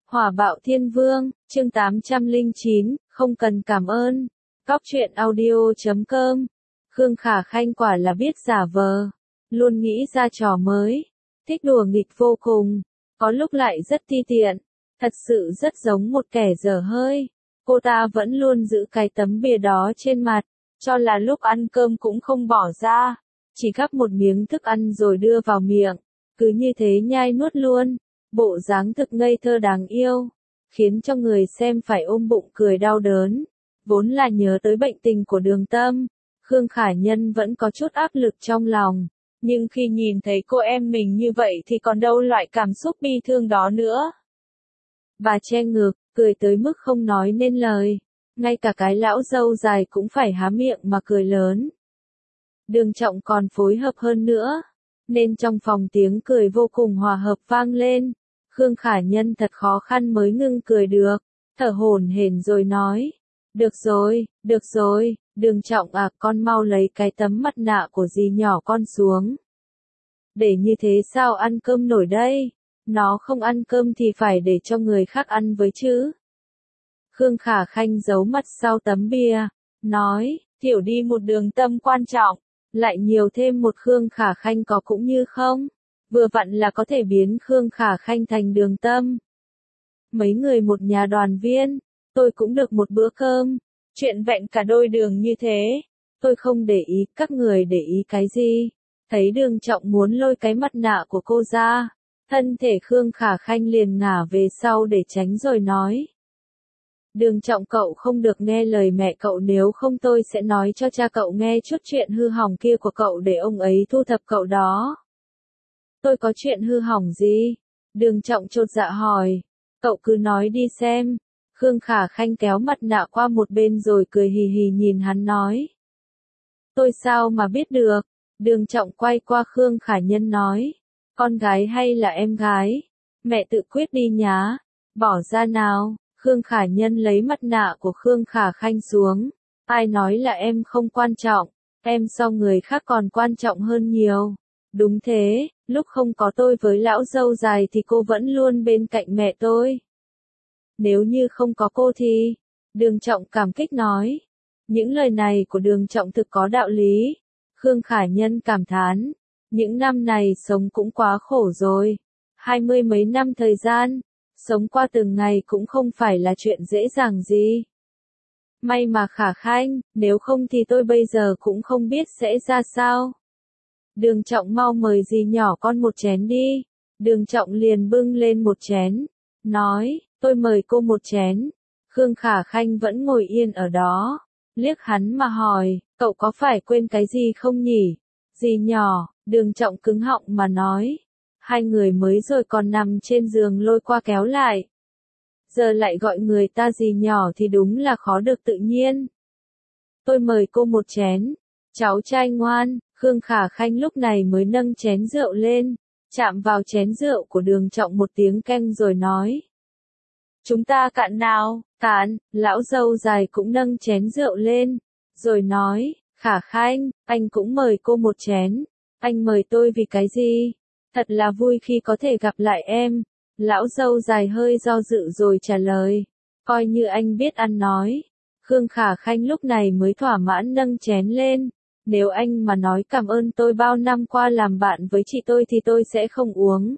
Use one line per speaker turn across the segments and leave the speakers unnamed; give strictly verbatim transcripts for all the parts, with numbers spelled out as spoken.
Hỏa bạo thiên vương, chương tám trăm lẻ chín, không cần cảm ơn. Góc truyện audio chấm com. Khương Khả Khanh quả là biết giả vờ, luôn nghĩ ra trò mới, thích đùa nghịch vô cùng, có lúc lại rất ti tiện, thật sự rất giống một kẻ dở hơi. Cô ta vẫn luôn giữ cái tấm bìa đó trên mặt, cho là lúc ăn cơm cũng không bỏ ra, chỉ gắp một miếng thức ăn rồi đưa vào miệng, cứ như thế nhai nuốt luôn. Bộ dáng thực ngây thơ đáng yêu, khiến cho người xem phải ôm bụng cười đau đớn. Vốn là nhớ tới bệnh tình của Đường Tâm, Khương Khả Nhân vẫn có chút áp lực trong lòng, nhưng khi nhìn thấy cô em mình như vậy thì còn đâu loại cảm xúc bi thương đó nữa. Bà che ngực, cười tới mức không nói nên lời, ngay cả cái lão dâu dài cũng phải há miệng mà cười lớn. Đường Trọng còn phối hợp hơn nữa, nên trong phòng tiếng cười vô cùng hòa hợp vang lên. Khương Khả Nhân thật khó khăn mới ngưng cười được, thở hổn hển rồi nói, được rồi, được rồi, Đường Trọng à, con mau lấy cái tấm mặt nạ của dì nhỏ con xuống. Để như thế sao ăn cơm nổi đây, nó không ăn cơm thì phải để cho người khác ăn với chứ. Khương Khả Khanh giấu mặt sau tấm bia, nói, thiểu đi một Đường Tâm quan trọng, lại nhiều thêm một Khương Khả Khanh có cũng như không. Vừa vặn là có thể biến Khương Khả Khanh thành Đường Tâm. Mấy người một nhà đoàn viên, tôi cũng được một bữa cơm, chuyện vẹn cả đôi đường như thế. Tôi không để ý, các người để ý cái gì? Thấy Đường Trọng muốn lôi cái mặt nạ của cô ra, thân thể Khương Khả Khanh liền ngả về sau để tránh rồi nói. Đường Trọng cậu không được nghe lời mẹ cậu, nếu không tôi sẽ nói cho cha cậu nghe chút chuyện hư hỏng kia của cậu để ông ấy thu thập cậu đó. Tôi có chuyện hư hỏng gì? Đường Trọng chột dạ hỏi. Cậu cứ nói đi xem. Khương Khả Khanh kéo mặt nạ qua một bên rồi cười hì hì nhìn hắn nói. Tôi sao mà biết được? Đường Trọng quay qua Khương Khả Nhân nói. Con gái hay là em gái? Mẹ tự quyết đi nhá. Bỏ ra nào. Khương Khả Nhân lấy mặt nạ của Khương Khả Khanh xuống. Ai nói là em không quan trọng? Em so người khác còn quan trọng hơn nhiều. Đúng thế, lúc không có tôi với lão dâu dài thì cô vẫn luôn bên cạnh mẹ tôi. Nếu như không có cô thì, Đường Trọng cảm kích nói. Những lời này của Đường Trọng thực có đạo lý. Khương Khả Nhân cảm thán, những năm này sống cũng quá khổ rồi. Hai mươi mấy năm thời gian, sống qua từng ngày cũng không phải là chuyện dễ dàng gì. May mà Khả Khanh, nếu không thì tôi bây giờ cũng không biết sẽ ra sao. Đường Trọng mau mời dì nhỏ con một chén đi. Đường Trọng liền bưng lên một chén, nói, tôi mời cô một chén. Khương Khả Khanh vẫn ngồi yên ở đó, liếc hắn mà hỏi, cậu có phải quên cái gì không nhỉ? Dì nhỏ, Đường Trọng cứng họng mà nói. Hai người mới rồi còn nằm trên giường lôi qua kéo lại. Giờ lại gọi người ta dì nhỏ thì đúng là khó được tự nhiên. Tôi mời cô một chén. Cháu trai ngoan. Khương Khả Khanh lúc này mới nâng chén rượu lên, chạm vào chén rượu của Đường Trọng một tiếng keng rồi nói. Chúng ta cạn nào, cạn. Lão dâu dài cũng nâng chén rượu lên, rồi nói, Khả Khanh, anh cũng mời cô một chén. Anh mời tôi vì cái gì? Thật là vui khi có thể gặp lại em. Lão dâu dài hơi do dự rồi trả lời, coi như anh biết ăn nói. Khương Khả Khanh lúc này mới thỏa mãn nâng chén lên. Nếu anh mà nói cảm ơn tôi bao năm qua làm bạn với chị tôi thì tôi sẽ không uống.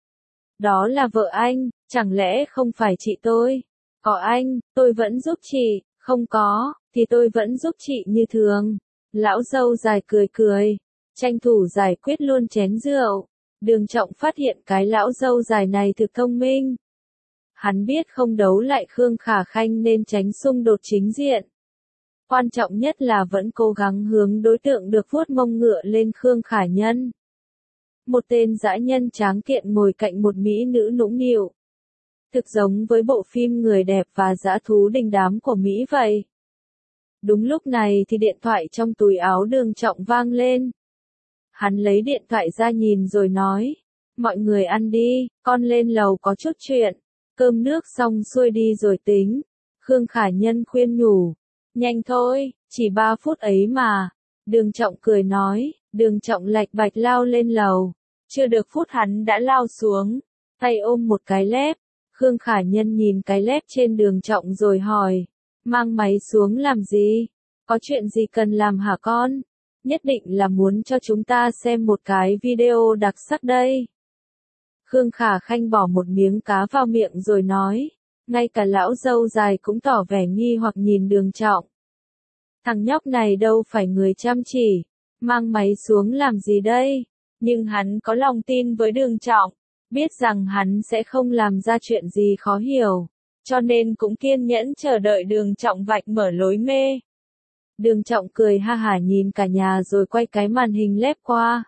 Đó là vợ anh, chẳng lẽ không phải chị tôi? Có anh, tôi vẫn giúp chị, không có, thì tôi vẫn giúp chị như thường. Lão dâu dài cười cười, tranh thủ giải quyết luôn chén rượu. Đường Trọng phát hiện cái lão dâu dài này thực thông minh. Hắn biết không đấu lại Khương Khả Khanh nên tránh xung đột chính diện. Quan trọng nhất là vẫn cố gắng hướng đối tượng được vuốt mông ngựa lên Khương Khả Nhân. Một tên dã nhân tráng kiện ngồi cạnh một mỹ nữ nũng nịu. Thực giống với bộ phim Người đẹp và dã thú đình đám của Mỹ vậy. Đúng lúc này thì điện thoại trong túi áo Đường Trọng vang lên. Hắn lấy điện thoại ra nhìn rồi nói, mọi người ăn đi, con lên lầu có chút chuyện, cơm nước xong xuôi đi rồi tính. Khương Khả Nhân khuyên nhủ, nhanh thôi, chỉ ba phút ấy mà. Đường Trọng cười nói, Đường Trọng lạch bạch lao lên lầu, chưa được phút hắn đã lao xuống, tay ôm một cái lép. Khương Khả Nhân nhìn cái lép trên Đường Trọng rồi hỏi, mang máy xuống làm gì? Có chuyện gì cần làm hả con? Nhất định là muốn cho chúng ta xem một cái video đặc sắc đây. Khương Khả Khanh bỏ một miếng cá vào miệng rồi nói, ngay cả lão dâu dài cũng tỏ vẻ nghi hoặc nhìn Đường Trọng. Thằng nhóc này đâu phải người chăm chỉ, mang máy xuống làm gì đây? Nhưng hắn có lòng tin với Đường Trọng, biết rằng hắn sẽ không làm ra chuyện gì khó hiểu, cho nên cũng kiên nhẫn chờ đợi Đường Trọng vạch mở lối mê. Đường Trọng cười ha hả nhìn cả nhà rồi quay cái màn hình lép qua.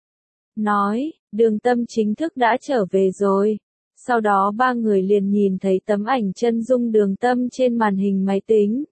Nói, Đường Tâm chính thức đã trở về rồi. Sau đó ba người liền nhìn thấy tấm ảnh chân dung Đường Tâm trên màn hình máy tính.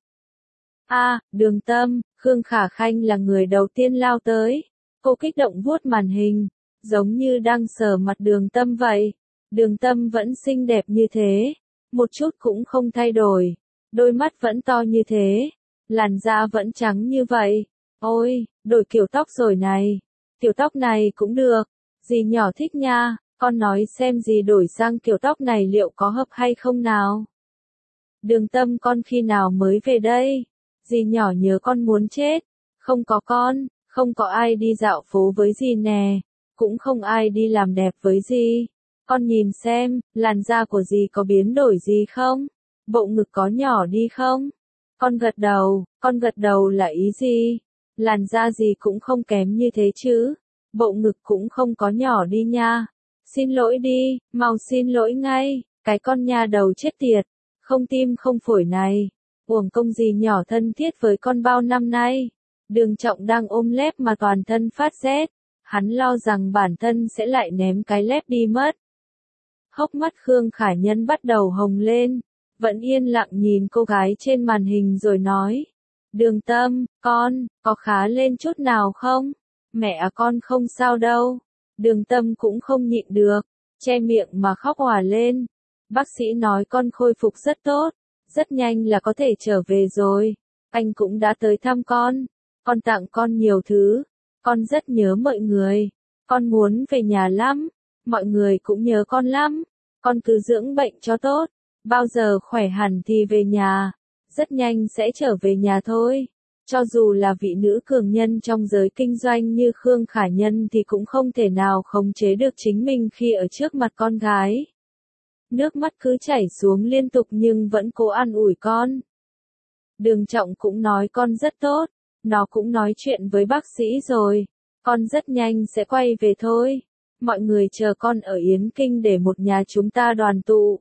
A, à, Đường Tâm, Khương Khả Khanh là người đầu tiên lao tới. Cô kích động vuốt màn hình, giống như đang sờ mặt Đường Tâm vậy. Đường Tâm vẫn xinh đẹp như thế, một chút cũng không thay đổi. Đôi mắt vẫn to như thế, làn da vẫn trắng như vậy. Ôi, đổi kiểu tóc rồi này. Kiểu tóc này cũng được, dì nhỏ thích nha, con nói xem dì đổi sang kiểu tóc này liệu có hợp hay không nào. Đường Tâm con khi nào mới về đây? Dì nhỏ nhớ con muốn chết. Không có con, không có ai đi dạo phố với dì nè, cũng không ai đi làm đẹp với dì. Con nhìn xem, làn da của dì có biến đổi gì không? Bộ ngực có nhỏ đi không? Con gật đầu, con gật đầu là ý gì? Làn da gì cũng không kém như thế chứ. Bộ ngực cũng không có nhỏ đi nha. Xin lỗi đi, mau xin lỗi ngay, cái con nha đầu chết tiệt, không tim không phổi này. Uổng công gì nhỏ thân thiết với con bao năm nay. Đường Trọng đang ôm lép mà toàn thân phát rét. Hắn lo rằng bản thân sẽ lại ném cái lép đi mất. Hốc mắt Khương Khả Nhân bắt đầu hồng lên. Vẫn yên lặng nhìn cô gái trên màn hình rồi nói. Đường Tâm, con, có khá lên chút nào không? Mẹ à con không sao đâu. Đường Tâm cũng không nhịn được, che miệng mà khóc òa lên. Bác sĩ nói con khôi phục rất tốt, rất nhanh là có thể trở về rồi. Anh cũng đã tới thăm con, con tặng con nhiều thứ, con rất nhớ mọi người, con muốn về nhà lắm, mọi người cũng nhớ con lắm, con cứ dưỡng bệnh cho tốt, bao giờ khỏe hẳn thì về nhà, rất nhanh sẽ trở về nhà thôi. Cho dù là vị nữ cường nhân trong giới kinh doanh như Khương Khả Nhân thì cũng không thể nào khống chế được chính mình khi ở trước mặt con gái. Nước mắt cứ chảy xuống liên tục nhưng vẫn cố an ủi con. Đường Trọng cũng nói con rất tốt, nó cũng nói chuyện với bác sĩ rồi, con rất nhanh sẽ quay về thôi. Mọi người chờ con ở Yến Kinh để một nhà chúng ta đoàn tụ.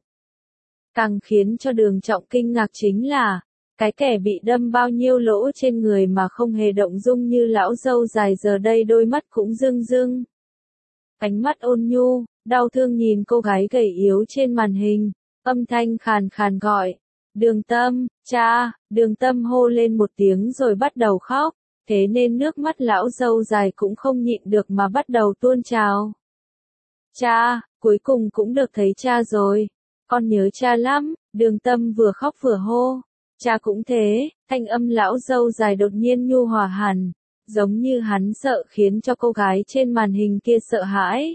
Càng khiến cho Đường Trọng kinh ngạc chính là, cái kẻ bị đâm bao nhiêu lỗ trên người mà không hề động dung như lão dâu dài giờ đây đôi mắt cũng rưng rưng. Ánh mắt ôn nhu, đau thương nhìn cô gái gầy yếu trên màn hình, âm thanh khàn khàn gọi. Đường Tâm, cha, Đường Tâm hô lên một tiếng rồi bắt đầu khóc, thế nên nước mắt lão dâu dài cũng không nhịn được mà bắt đầu tuôn trào. Cha, cuối cùng cũng được thấy cha rồi, con nhớ cha lắm, Đường Tâm vừa khóc vừa hô. Cha cũng thế, thanh âm lão dâu dài đột nhiên nhu hòa hẳn, giống như hắn sợ khiến cho cô gái trên màn hình kia sợ hãi.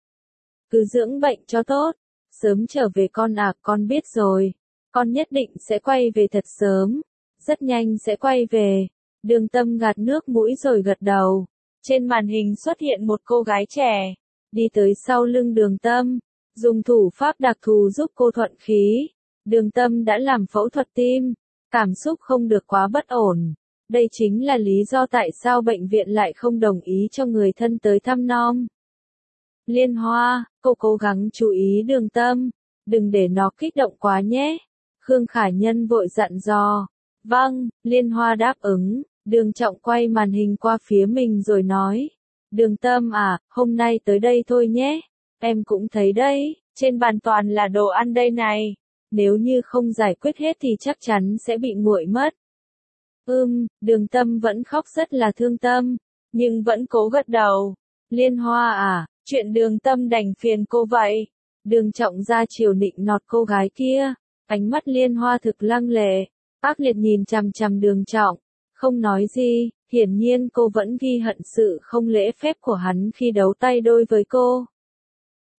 Cứ dưỡng bệnh cho tốt, sớm trở về con à, con biết rồi, con nhất định sẽ quay về thật sớm, rất nhanh sẽ quay về. Đường Tâm gạt nước mũi rồi gật đầu. Trên màn hình xuất hiện một cô gái trẻ, đi tới sau lưng Đường Tâm, dùng thủ pháp đặc thù giúp cô thuận khí. Đường Tâm đã làm phẫu thuật tim. Cảm xúc không được quá bất ổn. Đây chính là lý do tại sao bệnh viện lại không đồng ý cho người thân tới thăm nom. Liên Hoa, cô cố gắng chú ý Đường Tâm, đừng để nó kích động quá nhé. Khương Khả Nhân vội dặn dò. Vâng, Liên Hoa đáp ứng. Đường Trọng quay màn hình qua phía mình rồi nói. Đường Tâm à, hôm nay tới đây thôi nhé. Em cũng thấy đấy, trên bàn toàn là đồ ăn đây này. Nếu như không giải quyết hết thì chắc chắn sẽ bị nguội mất. Ừm, Đường Tâm vẫn khóc rất là thương tâm, nhưng vẫn cố gật đầu. Liên Hoa à, chuyện Đường Tâm đành phiền cô vậy. Đường Trọng ra chiều nịnh nọt cô gái kia, ánh mắt Liên Hoa thực lăng lệ, ác liệt nhìn chằm chằm Đường Trọng, không nói gì, hiển nhiên cô vẫn ghi hận sự không lễ phép của hắn khi đấu tay đôi với cô.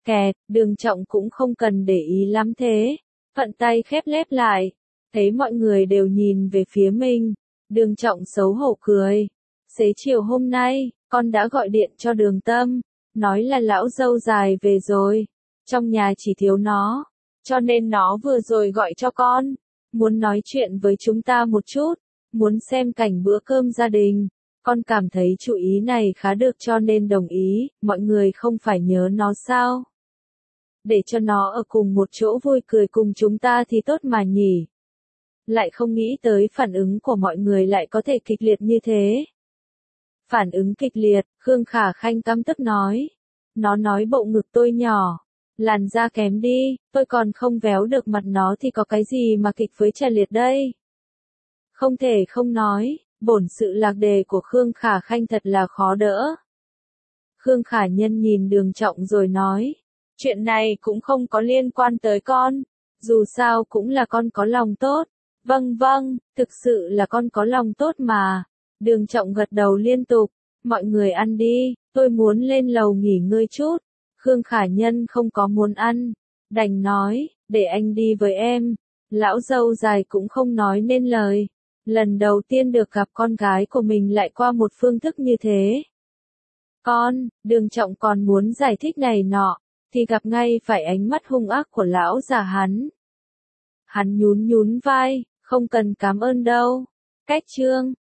Kẹt, Đường Trọng cũng không cần để ý lắm thế. Thuận tay khép lép lại. Thấy mọi người đều nhìn về phía mình. Đường Trọng xấu hổ cười. Xế chiều hôm nay, con đã gọi điện cho Đường Tâm. Nói là lão dâu dài về rồi. Trong nhà chỉ thiếu nó. Cho nên nó vừa rồi gọi cho con. Muốn nói chuyện với chúng ta một chút. Muốn xem cảnh bữa cơm gia đình. Con cảm thấy chủ ý này khá được cho nên đồng ý. Mọi người không phải nhớ nó sao? Để cho nó ở cùng một chỗ vui cười cùng chúng ta thì tốt mà nhỉ. Lại không nghĩ tới phản ứng của mọi người lại có thể kịch liệt như thế. Phản ứng kịch liệt, Khương Khả Khanh căm tức nói. Nó nói bộ ngực tôi nhỏ. Làn da kém đi, tôi còn không véo được mặt nó thì có cái gì mà kịch với trà liệt đây. Không thể không nói, bổn sự lạc đề của Khương Khả Khanh thật là khó đỡ. Khương Khả Nhân nhìn Đường Trọng rồi nói. Chuyện này cũng không có liên quan tới con. Dù sao cũng là con có lòng tốt. Vâng vâng, thực sự là con có lòng tốt mà. Đường Trọng gật đầu liên tục. Mọi người ăn đi, tôi muốn lên lầu nghỉ ngơi chút. Khương Khả Nhân không có muốn ăn. Đành nói, để anh đi với em. Lão dâu dài cũng không nói nên lời. Lần đầu tiên được gặp con gái của mình lại qua một phương thức như thế. Con, Đường Trọng còn muốn giải thích này nọ. Thì gặp ngay phải ánh mắt hung ác của lão già hắn. Hắn nhún nhún vai, không cần cảm ơn đâu. Cách chương